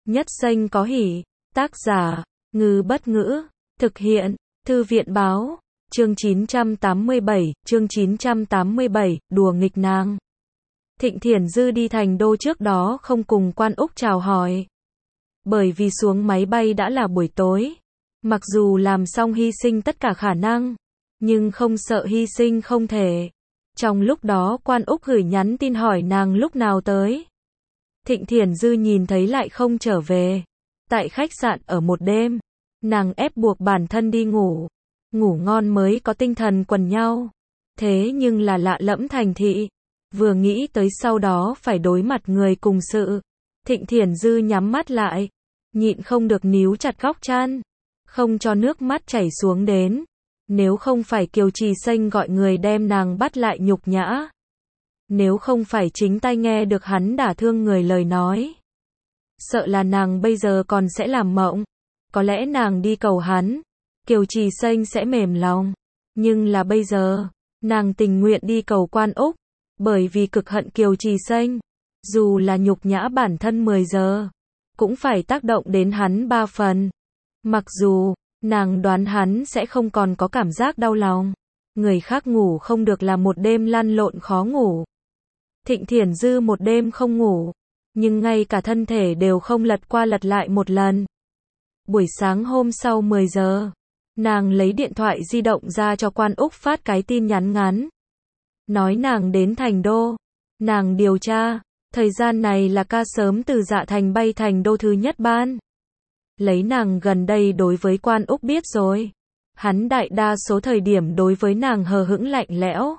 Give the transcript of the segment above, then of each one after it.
Nhất Xanh có hỉ. Tác giả, Ngư Bất Ngữ. Thực hiện, Thư viện Báo. Chương 987, đùa nghịch nàng. Thịnh Thiển Dư đi thành đô trước đó không cùng Quan Úc chào hỏi. Bởi vì xuống máy bay đã là buổi tối. Mặc dù làm xong hy sinh tất cả khả năng, nhưng không sợ hy sinh không thể. Trong lúc đó Quan Úc gửi nhắn tin hỏi nàng lúc nào tới. Thịnh Thiển Dư nhìn thấy lại không trở về. Tại khách sạn ở một đêm, nàng ép buộc bản thân đi ngủ. Ngủ ngon mới có tinh thần quần nhau. Thế nhưng là lạ lẫm thành thị. Vừa nghĩ tới sau đó phải đối mặt người cùng sự. Thịnh Thiển Dư nhắm mắt lại. Nhịn không được níu chặt góc chăn. Không cho nước mắt chảy xuống đến. Nếu không phải Kiều Trì Xanh gọi người đem nàng bắt lại nhục nhã. Nếu không phải chính tai nghe được hắn đả thương người lời nói. Sợ là nàng bây giờ còn sẽ làm mộng. Có lẽ nàng đi cầu hắn. Kiều Trì Xanh sẽ mềm lòng. Nhưng là bây giờ, nàng tình nguyện đi cầu Quan Úc. Bởi vì cực hận Kiều Trì Xanh. Dù là nhục nhã bản thân 10 giờ. Cũng phải tác động đến hắn 3 phần. Mặc dù, nàng đoán hắn sẽ không còn có cảm giác đau lòng. Người khác ngủ không được là một đêm lăn lộn khó ngủ. Thịnh Thiển Dư một đêm không ngủ. Nhưng ngay cả thân thể đều không lật qua lật lại một lần. Buổi sáng hôm sau 10 giờ. Nàng lấy điện thoại di động ra cho Quan Úc phát cái tin nhắn ngắn. Nói nàng đến thành đô. Nàng điều tra. Thời gian này là ca sớm từ Dạ Thành bay thành đô thứ nhất ban. Lấy nàng gần đây đối với Quan Úc biết rồi. Hắn đại đa số thời điểm đối với nàng hờ hững lạnh lẽo.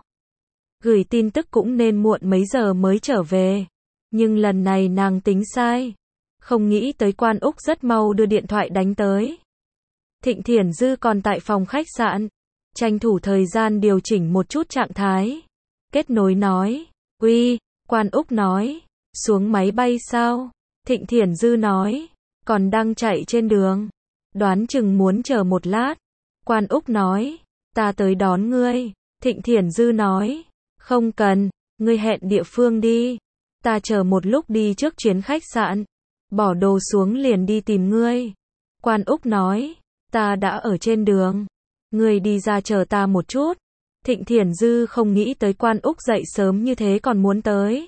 Gửi tin tức cũng nên muộn mấy giờ mới trở về. Nhưng lần này nàng tính sai. Không nghĩ tới Quan Úc rất mau đưa điện thoại đánh tới. Thịnh Thiển Dư còn tại phòng khách sạn. Tranh thủ thời gian điều chỉnh một chút trạng thái. Kết nối nói. Uy, Quan Úc nói. Xuống máy bay sao? Thịnh Thiển Dư nói. Còn đang chạy trên đường. Đoán chừng muốn chờ một lát. Quan Úc nói. Ta tới đón ngươi. Thịnh Thiển Dư nói. Không cần, ngươi hẹn địa phương đi. Ta chờ một lúc đi trước chuyến khách sạn. Bỏ đồ xuống liền đi tìm ngươi. Quan Úc nói. Ta đã ở trên đường. Ngươi đi ra chờ ta một chút. Thịnh Thiển Dư không nghĩ tới Quan Úc dậy sớm như thế còn muốn tới.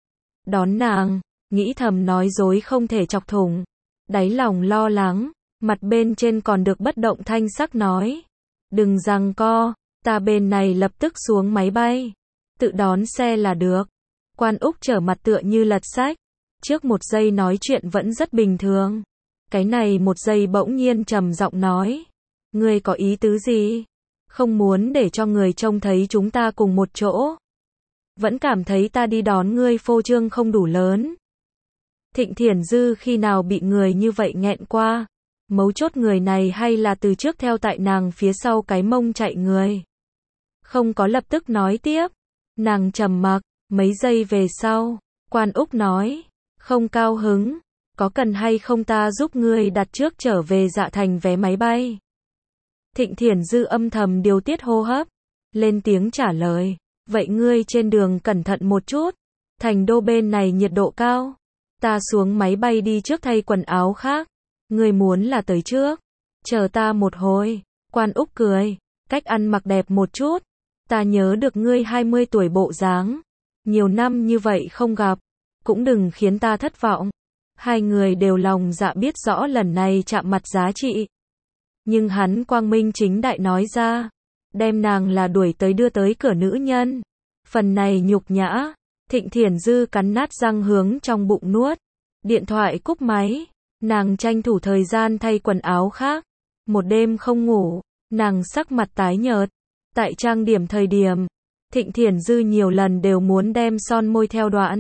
Đón nàng, nghĩ thầm nói dối không thể chọc thủng. Đáy lòng lo lắng, mặt bên trên còn được bất động thanh sắc nói. Đừng giằng co, ta bên này lập tức xuống máy bay. Tự đón xe là được. Quan Úc trở mặt tựa như lật sách. Trước một giây nói chuyện vẫn rất bình thường. Cái này một giây bỗng nhiên trầm giọng nói. Ngươi có ý tứ gì? Không muốn để cho người trông thấy chúng ta cùng một chỗ. Vẫn cảm thấy ta đi đón ngươi phô trương không đủ lớn. Thịnh Thiển Dư khi nào bị người như vậy nghẹn qua. Mấu chốt người này hay là từ trước theo tại nàng phía sau cái mông chạy người. Không có lập tức nói tiếp. Nàng trầm mặc, mấy giây về sau. Quan Úc nói. Không cao hứng. Có cần hay không ta giúp ngươi đặt trước trở về Dạ Thành vé máy bay? Thịnh Thiển Dư âm thầm điều tiết hô hấp. Lên tiếng trả lời. Vậy ngươi trên đường cẩn thận một chút. Thành đô bên này nhiệt độ cao. Ta xuống máy bay đi trước thay quần áo khác. Ngươi muốn là tới trước. Chờ ta một hồi. Quan Úc cười. Cách ăn mặc đẹp một chút. Ta nhớ được ngươi 20 tuổi bộ dáng. Nhiều năm như vậy không gặp. Cũng đừng khiến ta thất vọng. Hai người đều lòng dạ biết rõ lần này chạm mặt giá trị. Nhưng hắn quang minh chính đại nói ra. Đem nàng là đuổi tới đưa tới cửa nữ nhân. Phần này nhục nhã. Thịnh Thiển Dư cắn nát răng hướng trong bụng nuốt. Điện thoại cúp máy. Nàng tranh thủ thời gian thay quần áo khác. Một đêm không ngủ. Nàng sắc mặt tái nhợt. Tại trang điểm thời điểm. Thịnh Thiển Dư nhiều lần đều muốn đem son môi theo đoạn.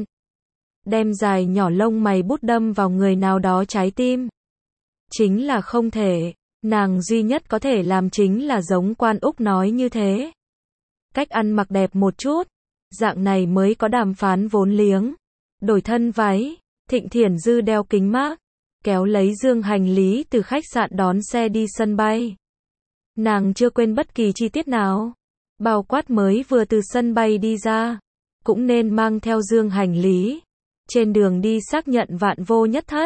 Đem dài nhỏ lông mày bút đâm vào người nào đó trái tim. Chính là không thể. Nàng duy nhất có thể làm chính là giống Quan Úc nói như thế. Cách ăn mặc đẹp một chút. Dạng này mới có đàm phán vốn liếng. Đổi thân váy. Thịnh Thiển Dư đeo kính mát. Kéo lấy dương hành lý từ khách sạn đón xe đi sân bay. Nàng chưa quên bất kỳ chi tiết nào. Bao quát mới vừa từ sân bay đi ra. Cũng nên mang theo dương hành lý. Trên đường đi xác nhận vạn vô nhất thất.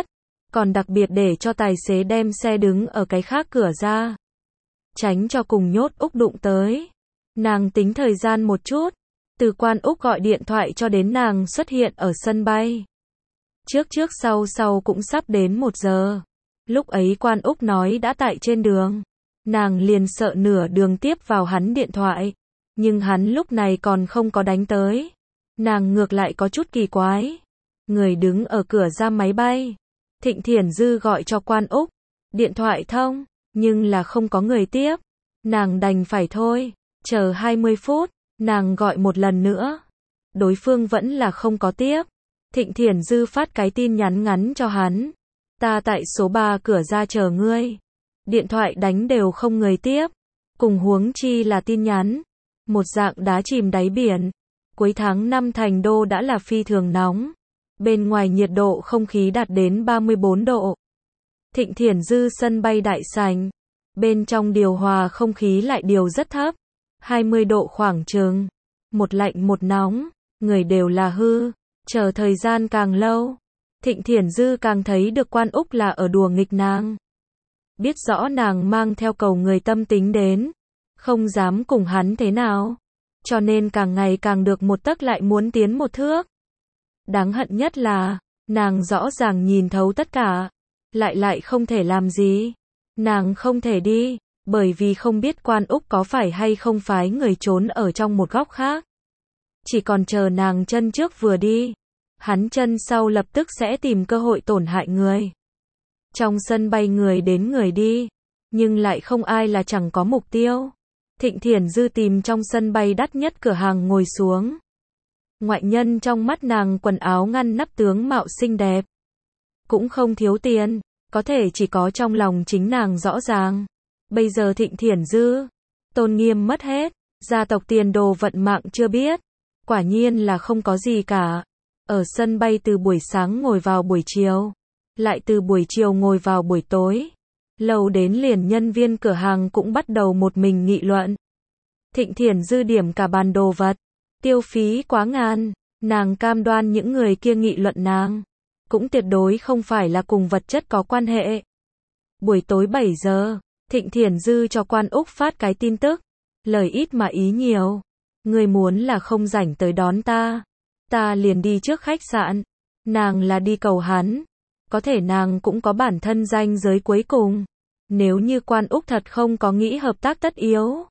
còn đặc biệt để cho tài xế đem xe đứng ở cái khác cửa ra, tránh cho cùng nhốt Úc đụng tới. Nàng tính thời gian một chút, từ Quan Úc gọi điện thoại cho đến nàng xuất hiện ở sân bay. Trước trước sau sau cũng sắp đến 1 giờ. Lúc ấy Quan Úc nói đã tại trên đường. Nàng liền sợ nửa đường tiếp vào hắn điện thoại. Nhưng hắn lúc này còn không có đánh tới. Nàng ngược lại có chút kỳ quái. Người đứng ở cửa ra máy bay. Thịnh Thiển Dư gọi cho Quan Úc. Điện thoại thông, nhưng là không có người tiếp. Nàng đành phải thôi. Chờ 20 phút, nàng gọi một lần nữa. Đối phương vẫn là không có tiếp. Thịnh Thiển Dư phát cái tin nhắn ngắn cho hắn. Ta tại số 3 cửa ra chờ ngươi. Điện thoại đánh đều không người tiếp. Cùng huống chi là tin nhắn. Một dạng đá chìm đáy biển. Cuối tháng 5 thành đô đã là phi thường nóng. Bên ngoài nhiệt độ không khí đạt đến 34 độ. Thịnh Thiển Dư sân bay đại sảnh. Bên trong điều hòa không khí lại điều rất thấp. 20 độ khoảng chừng. Một lạnh một nóng. Người đều là hư. Chờ thời gian càng lâu. Thịnh Thiển Dư càng thấy được Quan Úc là ở đùa nghịch nàng. Biết rõ nàng mang theo cầu người tâm tính đến. Không dám cùng hắn thế nào. Cho nên càng ngày càng được một tấc lại muốn tiến một thước. Đáng hận nhất là, nàng rõ ràng nhìn thấu tất cả. Lại không thể làm gì. Nàng không thể đi, bởi vì không biết Quan Úc có phải hay không phái người trốn ở trong một góc khác. Chỉ còn chờ nàng chân trước vừa đi. Hắn chân sau lập tức sẽ tìm cơ hội tổn hại người. Trong sân bay người đến người đi, nhưng lại không ai là chẳng có mục tiêu. Thịnh Thiển Dư tìm trong sân bay đắt nhất cửa hàng ngồi xuống. Ngoại nhân trong mắt nàng quần áo ngăn nắp tướng mạo xinh đẹp. Cũng không thiếu tiền, có thể chỉ có trong lòng chính nàng rõ ràng. Bây giờ Thịnh Thiển Dư, tôn nghiêm mất hết, gia tộc tiền đồ vận mạng chưa biết. Quả nhiên là không có gì cả. Ở sân bay từ buổi sáng ngồi vào buổi chiều, lại từ buổi chiều ngồi vào buổi tối. Lâu đến liền nhân viên cửa hàng cũng bắt đầu một mình nghị luận. Thịnh Thiển Dư điểm cả bàn đồ vật, tiêu phí quá ngàn, nàng cam đoan những người kia nghị luận nàng, cũng tuyệt đối không phải là cùng vật chất có quan hệ. Buổi tối 7 giờ, Thịnh Thiển Dư cho Quan Úc phát cái tin tức, lời ít mà ý nhiều. Người muốn là không rảnh tới đón ta, ta liền đi trước khách sạn. Nàng là đi cầu hắn. Có thể nàng cũng có bản thân ranh giới cuối cùng. Nếu như Quan Úc thật không có nghĩ hợp tác tất yếu,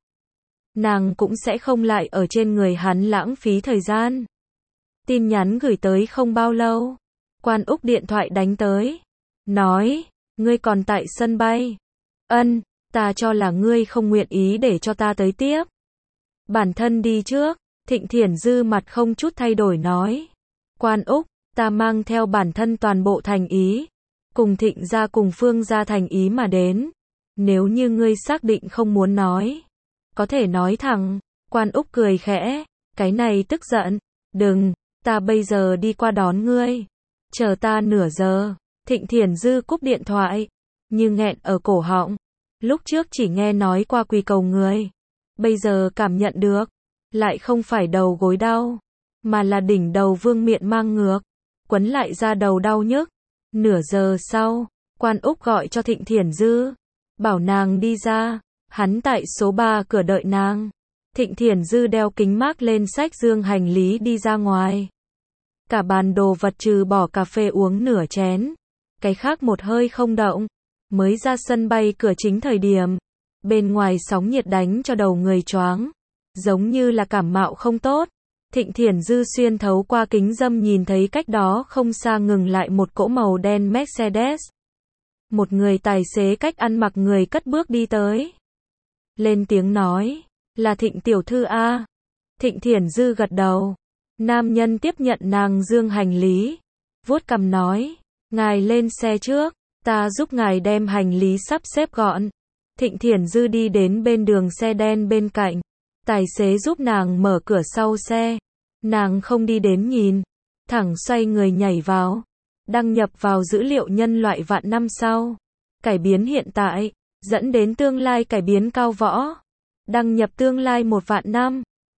nàng cũng sẽ không lại ở trên người hắn lãng phí thời gian. Tin nhắn gửi tới không bao lâu, Quan Úc điện thoại đánh tới. Nói, ngươi còn tại sân bay. Ân, ta cho là ngươi không nguyện ý để cho ta tới tiếp. Bản thân đi trước. Thịnh Thiển Dư mặt không chút thay đổi nói. Quan Úc, ta mang theo bản thân toàn bộ thành ý. Cùng Thịnh gia cùng Phương gia thành ý mà đến. Nếu như ngươi xác định không muốn nói, có thể nói thẳng. Quan Úc cười khẽ. Cái này tức giận. Đừng, ta bây giờ đi qua đón ngươi. Chờ ta nửa giờ. Thịnh Thiển Dư cúp điện thoại. Nhưng nghẹn ở cổ họng. Lúc trước chỉ nghe nói qua quỳ cầu người. Bây giờ cảm nhận được. Lại không phải đầu gối đau, mà là đỉnh đầu vương miện mang ngược, quấn lại ra đầu đau nhức. Nửa giờ sau, Quan Úc gọi cho Thịnh Thiển Dư, bảo nàng đi ra. Hắn tại số 3 cửa đợi nàng. Thịnh Thiển Dư đeo kính mác lên xách dương hành lý đi ra ngoài. Cả bàn đồ vật trừ bỏ cà phê uống nửa chén, cái khác một hơi không động. Mới ra sân bay cửa chính thời điểm, bên ngoài sóng nhiệt đánh cho đầu người choáng. Giống như là cảm mạo không tốt. Thịnh Thiển Dư xuyên thấu qua kính râm nhìn thấy cách đó không xa ngừng lại một cỗ màu đen Mercedes. Một người tài xế cách ăn mặc người cất bước đi tới. Lên tiếng nói, là Thịnh tiểu thư a. Thịnh Thiển Dư gật đầu. Nam nhân tiếp nhận nàng dương hành lý. Vuốt cằm nói, ngài lên xe trước, ta giúp ngài đem hành lý sắp xếp gọn. Thịnh Thiển Dư đi đến bên đường xe đen bên cạnh. Tài xế giúp nàng mở cửa sau xe. Nàng không đi đến nhìn, thẳng xoay người nhảy vào. Đăng nhập vào dữ liệu nhân loại vạn năm sau. Cải biến hiện tại, dẫn đến tương lai cải biến cao võ. Đăng nhập tương lai 1 vạn năm.